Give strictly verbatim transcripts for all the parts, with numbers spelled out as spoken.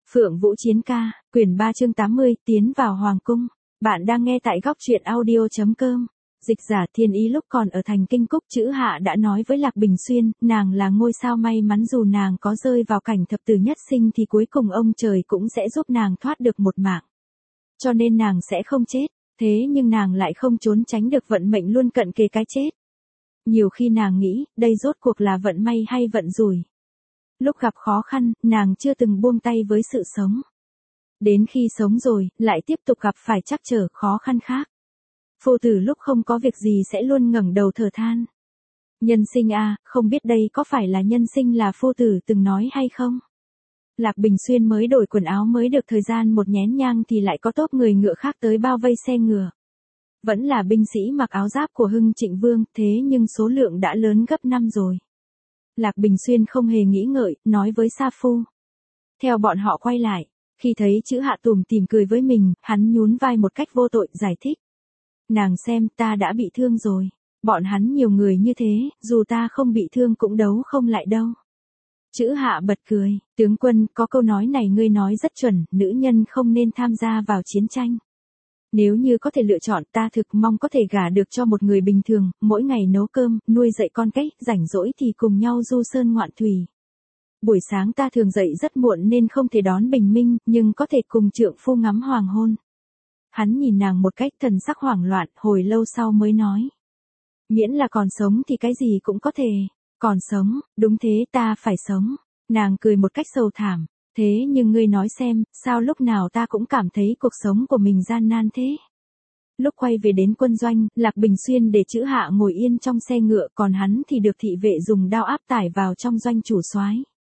Phượng Vũ Chiến ca, quyển ba chương tám mươi, tiến vào Hoàng cung. Bạn đang nghe tại góc truyện audio chấm com. Dịch giả Thiên Ý lúc còn ở thành Kinh Cúc Chữ Hạ đã nói với Lạc Bình Xuyên, nàng là ngôi sao may mắn, dù nàng có rơi vào cảnh thập tử nhất sinh thì cuối cùng ông trời cũng sẽ giúp nàng thoát được một mạng. Cho nên nàng sẽ không chết, thế nhưng nàng lại không trốn tránh được vận mệnh luôn cận kề cái chết. Nhiều khi nàng nghĩ, đây rốt cuộc là vận may hay vận rủi. Lúc gặp khó khăn, nàng chưa từng buông tay với sự sống. Đến khi sống rồi, lại tiếp tục gặp phải trắc trở khó khăn khác. Phu tử lúc không có việc gì sẽ luôn ngẩng đầu thở than. Nhân sinh a, à, không biết đây có phải là nhân sinh là phu tử từng nói hay không? Lạc Bình Xuyên mới đổi quần áo mới được thời gian một nhén nhang thì lại có tốp người ngựa khác tới bao vây xe ngựa. Vẫn là binh sĩ mặc áo giáp của Hưng Trịnh Vương, thế nhưng số lượng đã lớn gấp năm rồi. Lạc Bình Xuyên không hề nghĩ ngợi, nói với Sa Phu. Theo bọn họ quay lại, khi thấy Chữ Hạ tủm tỉm cười với mình, hắn nhún vai một cách vô tội, giải thích. Nàng xem, ta đã bị thương rồi. Bọn hắn nhiều người như thế, dù ta không bị thương cũng đấu không lại đâu. Chữ Hạ bật cười, tướng quân, có câu nói này ngươi nói rất chuẩn, nữ nhân không nên tham gia vào chiến tranh. Nếu như có thể lựa chọn, ta thực mong có thể gả được cho một người bình thường, mỗi ngày nấu cơm, nuôi dạy con cái, rảnh rỗi thì cùng nhau du sơn ngoạn thủy. Buổi sáng ta thường dậy rất muộn nên không thể đón bình minh, nhưng có thể cùng trượng phu ngắm hoàng hôn. Hắn nhìn nàng một cách thần sắc hoảng loạn, hồi lâu sau mới nói. Miễn là còn sống thì cái gì cũng có thể. Còn sống, đúng thế, ta phải sống. Nàng cười một cách sầu thảm. Thế nhưng ngươi nói xem, sao lúc nào ta cũng cảm thấy cuộc sống của mình gian nan thế? Lúc quay về đến quân doanh, Lạc Bình Xuyên để Chữ Hạ ngồi yên trong xe ngựa, còn hắn thì được thị vệ dùng đao áp tải vào trong doanh chủ soái.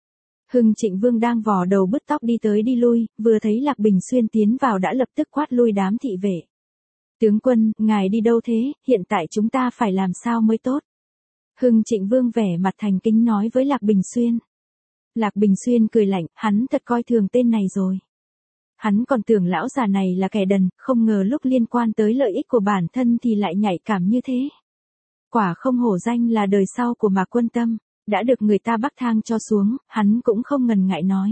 Hưng Trịnh Vương đang vò đầu bứt tóc đi tới đi lui, vừa thấy Lạc Bình Xuyên tiến vào đã lập tức quát lui đám thị vệ. Tướng quân, ngài đi đâu thế, hiện tại chúng ta phải làm sao mới tốt? Hưng Trịnh Vương vẻ mặt thành kính nói với Lạc Bình Xuyên. Lạc Bình Xuyên cười lạnh, hắn thật coi thường tên này rồi. Hắn còn tưởng lão già này là kẻ đần, không ngờ lúc liên quan tới lợi ích của bản thân thì lại nhạy cảm như thế. Quả không hổ danh là đời sau của Mạc Quân Tâm, đã được người ta bắc thang cho xuống, hắn cũng không ngần ngại nói.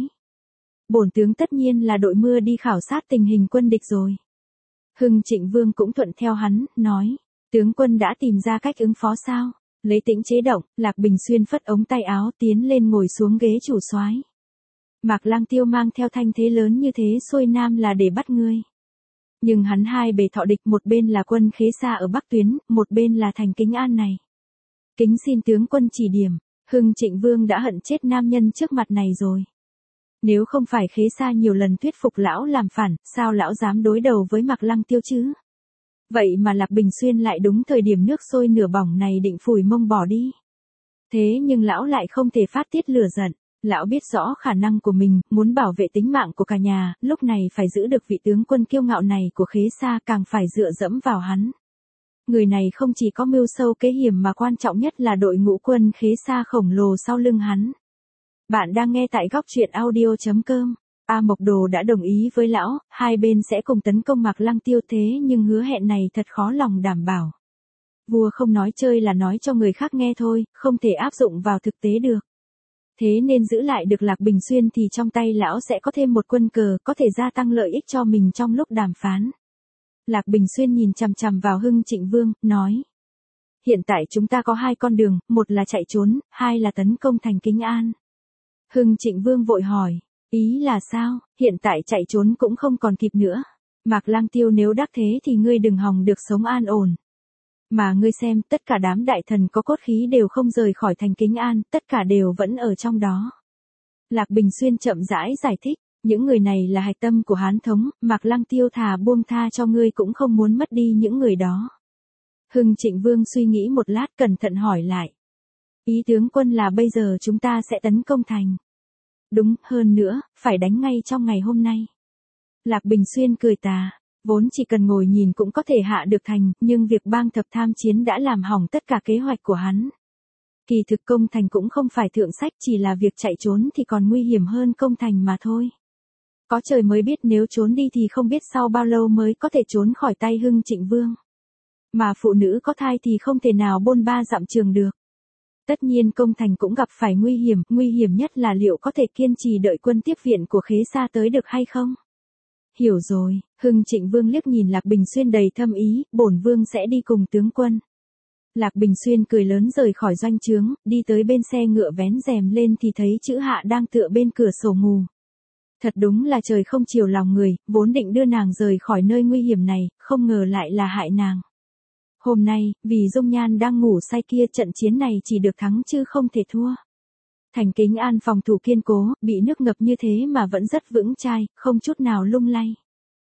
Bổn tướng tất nhiên là đội mưa đi khảo sát tình hình quân địch rồi. Hưng Trịnh Vương cũng thuận theo hắn, nói, tướng quân đã tìm ra cách ứng phó sao? Lấy tĩnh chế động, Lạc Bình Xuyên phất ống tay áo tiến lên ngồi xuống ghế chủ soái. Mạc Lang Tiêu mang theo thanh thế lớn như thế xuôi nam là để bắt ngươi. Nhưng hắn hai bề thọ địch, một bên là quân Khế Sa ở Bắc Tuyến, một bên là thành Kính An này. Kính xin tướng quân chỉ điểm, Hưng Trịnh Vương đã hận chết nam nhân trước mặt này rồi. Nếu không phải Khế Sa nhiều lần thuyết phục lão làm phản, sao lão dám đối đầu với Mạc Lang Tiêu chứ? Vậy mà Lạc Bình Xuyên lại đúng thời điểm nước sôi nửa bỏng này định phủi mông bỏ đi. Thế nhưng lão lại không thể phát tiết lửa giận. Lão biết rõ khả năng của mình, muốn bảo vệ tính mạng của cả nhà, lúc này phải giữ được vị tướng quân kiêu ngạo này của Khế Sa, càng phải dựa dẫm vào hắn. Người này không chỉ có mưu sâu kế hiểm mà quan trọng nhất là đội ngũ quân Khế Sa khổng lồ sau lưng hắn. Bạn đang nghe tại góc truyện audio chấm com. A Mộc Đồ đã đồng ý với lão, hai bên sẽ cùng tấn công Mạc Lang Tiêu, thế nhưng hứa hẹn này thật khó lòng đảm bảo. Vua không nói chơi là nói cho người khác nghe thôi, không thể áp dụng vào thực tế được. Thế nên giữ lại được Lạc Bình Xuyên thì trong tay lão sẽ có thêm một quân cờ, có thể gia tăng lợi ích cho mình trong lúc đàm phán. Lạc Bình Xuyên nhìn chằm chằm vào Hưng Trịnh Vương, nói. Hiện tại chúng ta có hai con đường, một là chạy trốn, hai là tấn công thành Kính An. Hưng Trịnh Vương vội hỏi. Ý là sao, hiện tại chạy trốn cũng không còn kịp nữa. Mạc Lang Tiêu nếu đắc thế thì ngươi đừng hòng được sống an ổn. Mà ngươi xem, tất cả đám đại thần có cốt khí đều không rời khỏi thành Kính An, tất cả đều vẫn ở trong đó. Lạc Bình Xuyên chậm rãi giải thích, những người này là hạch tâm của Hán thống, Mạc Lang Tiêu thà buông tha cho ngươi cũng không muốn mất đi những người đó. Hưng Trịnh Vương suy nghĩ một lát cẩn thận hỏi lại. Ý tướng quân là bây giờ chúng ta sẽ tấn công thành. Đúng, hơn nữa, phải đánh ngay trong ngày hôm nay. Lạc Bình Xuyên cười tà, vốn chỉ cần ngồi nhìn cũng có thể hạ được thành, nhưng việc bang thập tham chiến đã làm hỏng tất cả kế hoạch của hắn. Kỳ thực công thành cũng không phải thượng sách, chỉ là việc chạy trốn thì còn nguy hiểm hơn công thành mà thôi. Có trời mới biết nếu trốn đi thì không biết sau bao lâu mới có thể trốn khỏi tay Hưng Trịnh Vương. Mà phụ nữ có thai thì không thể nào bôn ba dặm trường được. Tất nhiên công thành cũng gặp phải nguy hiểm, nguy hiểm nhất là liệu có thể kiên trì đợi quân tiếp viện của Khế Sa tới được hay không? Hiểu rồi, Hưng Trịnh Vương liếc nhìn Lạc Bình Xuyên đầy thâm ý, bổn vương sẽ đi cùng tướng quân. Lạc Bình Xuyên cười lớn rời khỏi doanh trướng, đi tới bên xe ngựa vén rèm lên thì thấy Chữ Hạ đang tựa bên cửa sổ ngủ. Thật đúng là trời không chiều lòng người, vốn định đưa nàng rời khỏi nơi nguy hiểm này, không ngờ lại là hại nàng. Hôm nay, vì Dung Nhan đang ngủ say kia, trận chiến này chỉ được thắng chứ không thể thua. Thành Kính An phòng thủ kiên cố, bị nước ngập như thế mà vẫn rất vững chai, không chút nào lung lay.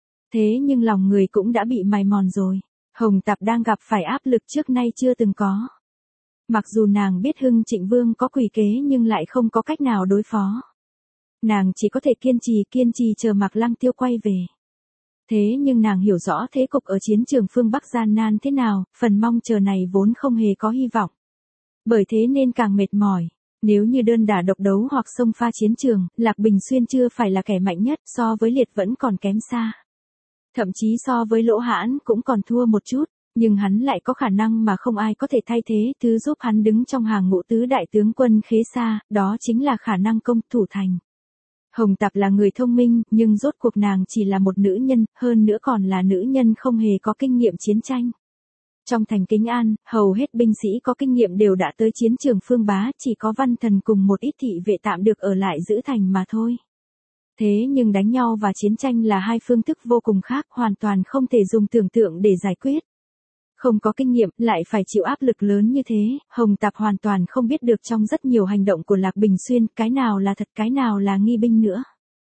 Thế nhưng lòng người cũng đã bị mài mòn rồi. Hồng Tạp đang gặp phải áp lực trước nay chưa từng có. Mặc dù nàng biết Hưng Trịnh Vương có quỷ kế nhưng lại không có cách nào đối phó. Nàng chỉ có thể kiên trì kiên trì chờ Mạc Lăng Tiêu quay về. Thế nhưng nàng hiểu rõ thế cục ở chiến trường phương Bắc gian nan thế nào, phần mong chờ này vốn không hề có hy vọng. Bởi thế nên càng mệt mỏi. Nếu như đơn đả độc đấu hoặc xông pha chiến trường, Lạc Bình Xuyên chưa phải là kẻ mạnh nhất, so với Liệt vẫn còn kém xa. Thậm chí so với Lỗ Hãn cũng còn thua một chút, nhưng hắn lại có khả năng mà không ai có thể thay thế, thứ giúp hắn đứng trong hàng ngũ tứ đại tướng quân Khế Sa, đó chính là khả năng công thủ thành. Hồng Tạp là người thông minh, nhưng rốt cuộc nàng chỉ là một nữ nhân, hơn nữa còn là nữ nhân không hề có kinh nghiệm chiến tranh. Trong thành Kính An, hầu hết binh sĩ có kinh nghiệm đều đã tới chiến trường phương Bá, chỉ có Văn Thần cùng một ít thị vệ tạm được ở lại giữ thành mà thôi. Thế nhưng đánh nhau và chiến tranh là hai phương thức vô cùng khác, hoàn toàn không thể dùng tưởng tượng để giải quyết. Không có kinh nghiệm, lại phải chịu áp lực lớn như thế, Hồng Tạp hoàn toàn không biết được trong rất nhiều hành động của Lạc Bình Xuyên, cái nào là thật cái nào là nghi binh nữa.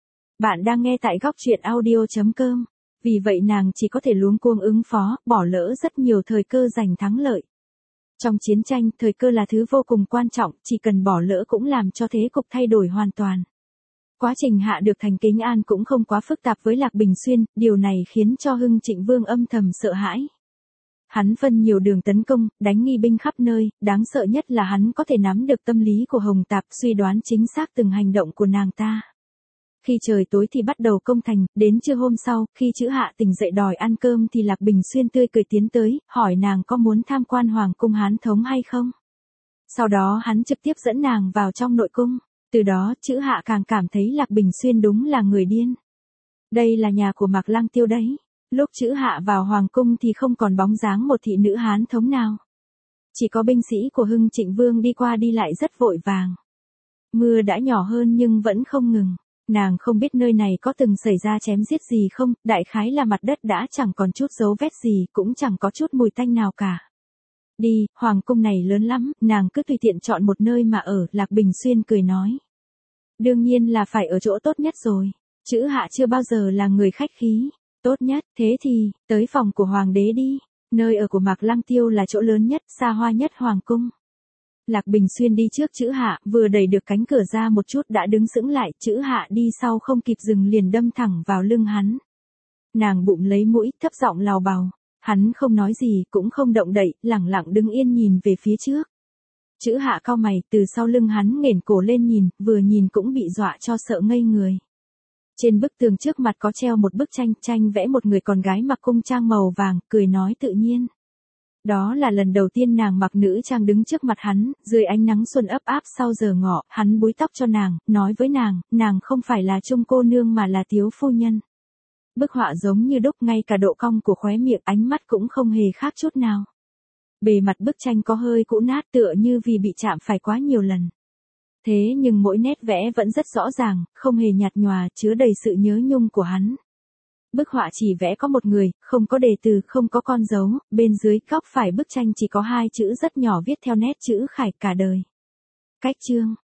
Bạn đang nghe tại góc truyện audio chấm com. Vì vậy nàng chỉ có thể luống cuống ứng phó, bỏ lỡ rất nhiều thời cơ giành thắng lợi. Trong chiến tranh, thời cơ là thứ vô cùng quan trọng, chỉ cần bỏ lỡ cũng làm cho thế cục thay đổi hoàn toàn. Quá trình hạ được thành Kính An cũng không quá phức tạp với Lạc Bình Xuyên, điều này khiến cho Hưng Trịnh Vương âm thầm sợ hãi. Hắn phân nhiều đường tấn công, đánh nghi binh khắp nơi, đáng sợ nhất là hắn có thể nắm được tâm lý của Hồng Tạp, suy đoán chính xác từng hành động của nàng ta. Khi trời tối thì bắt đầu công thành, đến trưa hôm sau, khi Chữ Hạ tỉnh dậy đòi ăn cơm thì Lạc Bình Xuyên tươi cười tiến tới, hỏi nàng có muốn tham quan Hoàng cung Hán Thống hay không. Sau đó hắn trực tiếp dẫn nàng vào trong nội cung, từ đó Chữ Hạ càng cảm thấy Lạc Bình Xuyên đúng là người điên. Đây là nhà của Mạc Lăng Tiêu đấy. Lúc Chữ Hạ vào Hoàng cung thì không còn bóng dáng một thị nữ Hán Thống nào. Chỉ có binh sĩ của Hưng Trịnh Vương đi qua đi lại rất vội vàng. Mưa đã nhỏ hơn nhưng vẫn không ngừng. Nàng không biết nơi này có từng xảy ra chém giết gì không, đại khái là mặt đất đã chẳng còn chút dấu vết gì, cũng chẳng có chút mùi tanh nào cả. Đi, Hoàng cung này lớn lắm, nàng cứ tùy tiện chọn một nơi mà ở, Lạc Bình Xuyên cười nói. Đương nhiên là phải ở chỗ tốt nhất rồi. Chữ Hạ chưa bao giờ là người khách khí. Tốt nhất, thế thì, tới phòng của Hoàng đế đi. Nơi ở của Mạc Lăng Tiêu là chỗ lớn nhất, xa hoa nhất Hoàng cung. Lạc Bình Xuyên đi trước Chữ Hạ, vừa đẩy được cánh cửa ra một chút đã đứng sững lại, Chữ Hạ đi sau không kịp dừng liền đâm thẳng vào lưng hắn. Nàng bụng lấy mũi, thấp giọng lào bào. Hắn không nói gì, cũng không động đậy, lẳng lặng đứng yên nhìn về phía trước. Chữ Hạ cau mày, từ sau lưng hắn nghển cổ lên nhìn, vừa nhìn cũng bị dọa cho sợ ngây người. Trên bức tường trước mặt có treo một bức tranh, tranh vẽ một người con gái mặc cung trang màu vàng, cười nói tự nhiên. Đó là lần đầu tiên nàng mặc nữ trang đứng trước mặt hắn, dưới ánh nắng xuân ấp áp sau giờ ngọ, hắn búi tóc cho nàng, nói với nàng, nàng không phải là Trung cô nương mà là thiếu phu nhân. Bức họa giống như đúc, ngay cả độ cong của khóe miệng, ánh mắt cũng không hề khác chút nào. Bề mặt bức tranh có hơi cũ nát tựa như vì bị chạm phải quá nhiều lần. Thế nhưng mỗi nét vẽ vẫn rất rõ ràng, không hề nhạt nhòa, chứa đầy sự nhớ nhung của hắn. Bức họa chỉ vẽ có một người, không có đề từ, không có con dấu, bên dưới góc phải bức tranh chỉ có hai chữ rất nhỏ viết theo nét chữ khải cả đời. Cách chương,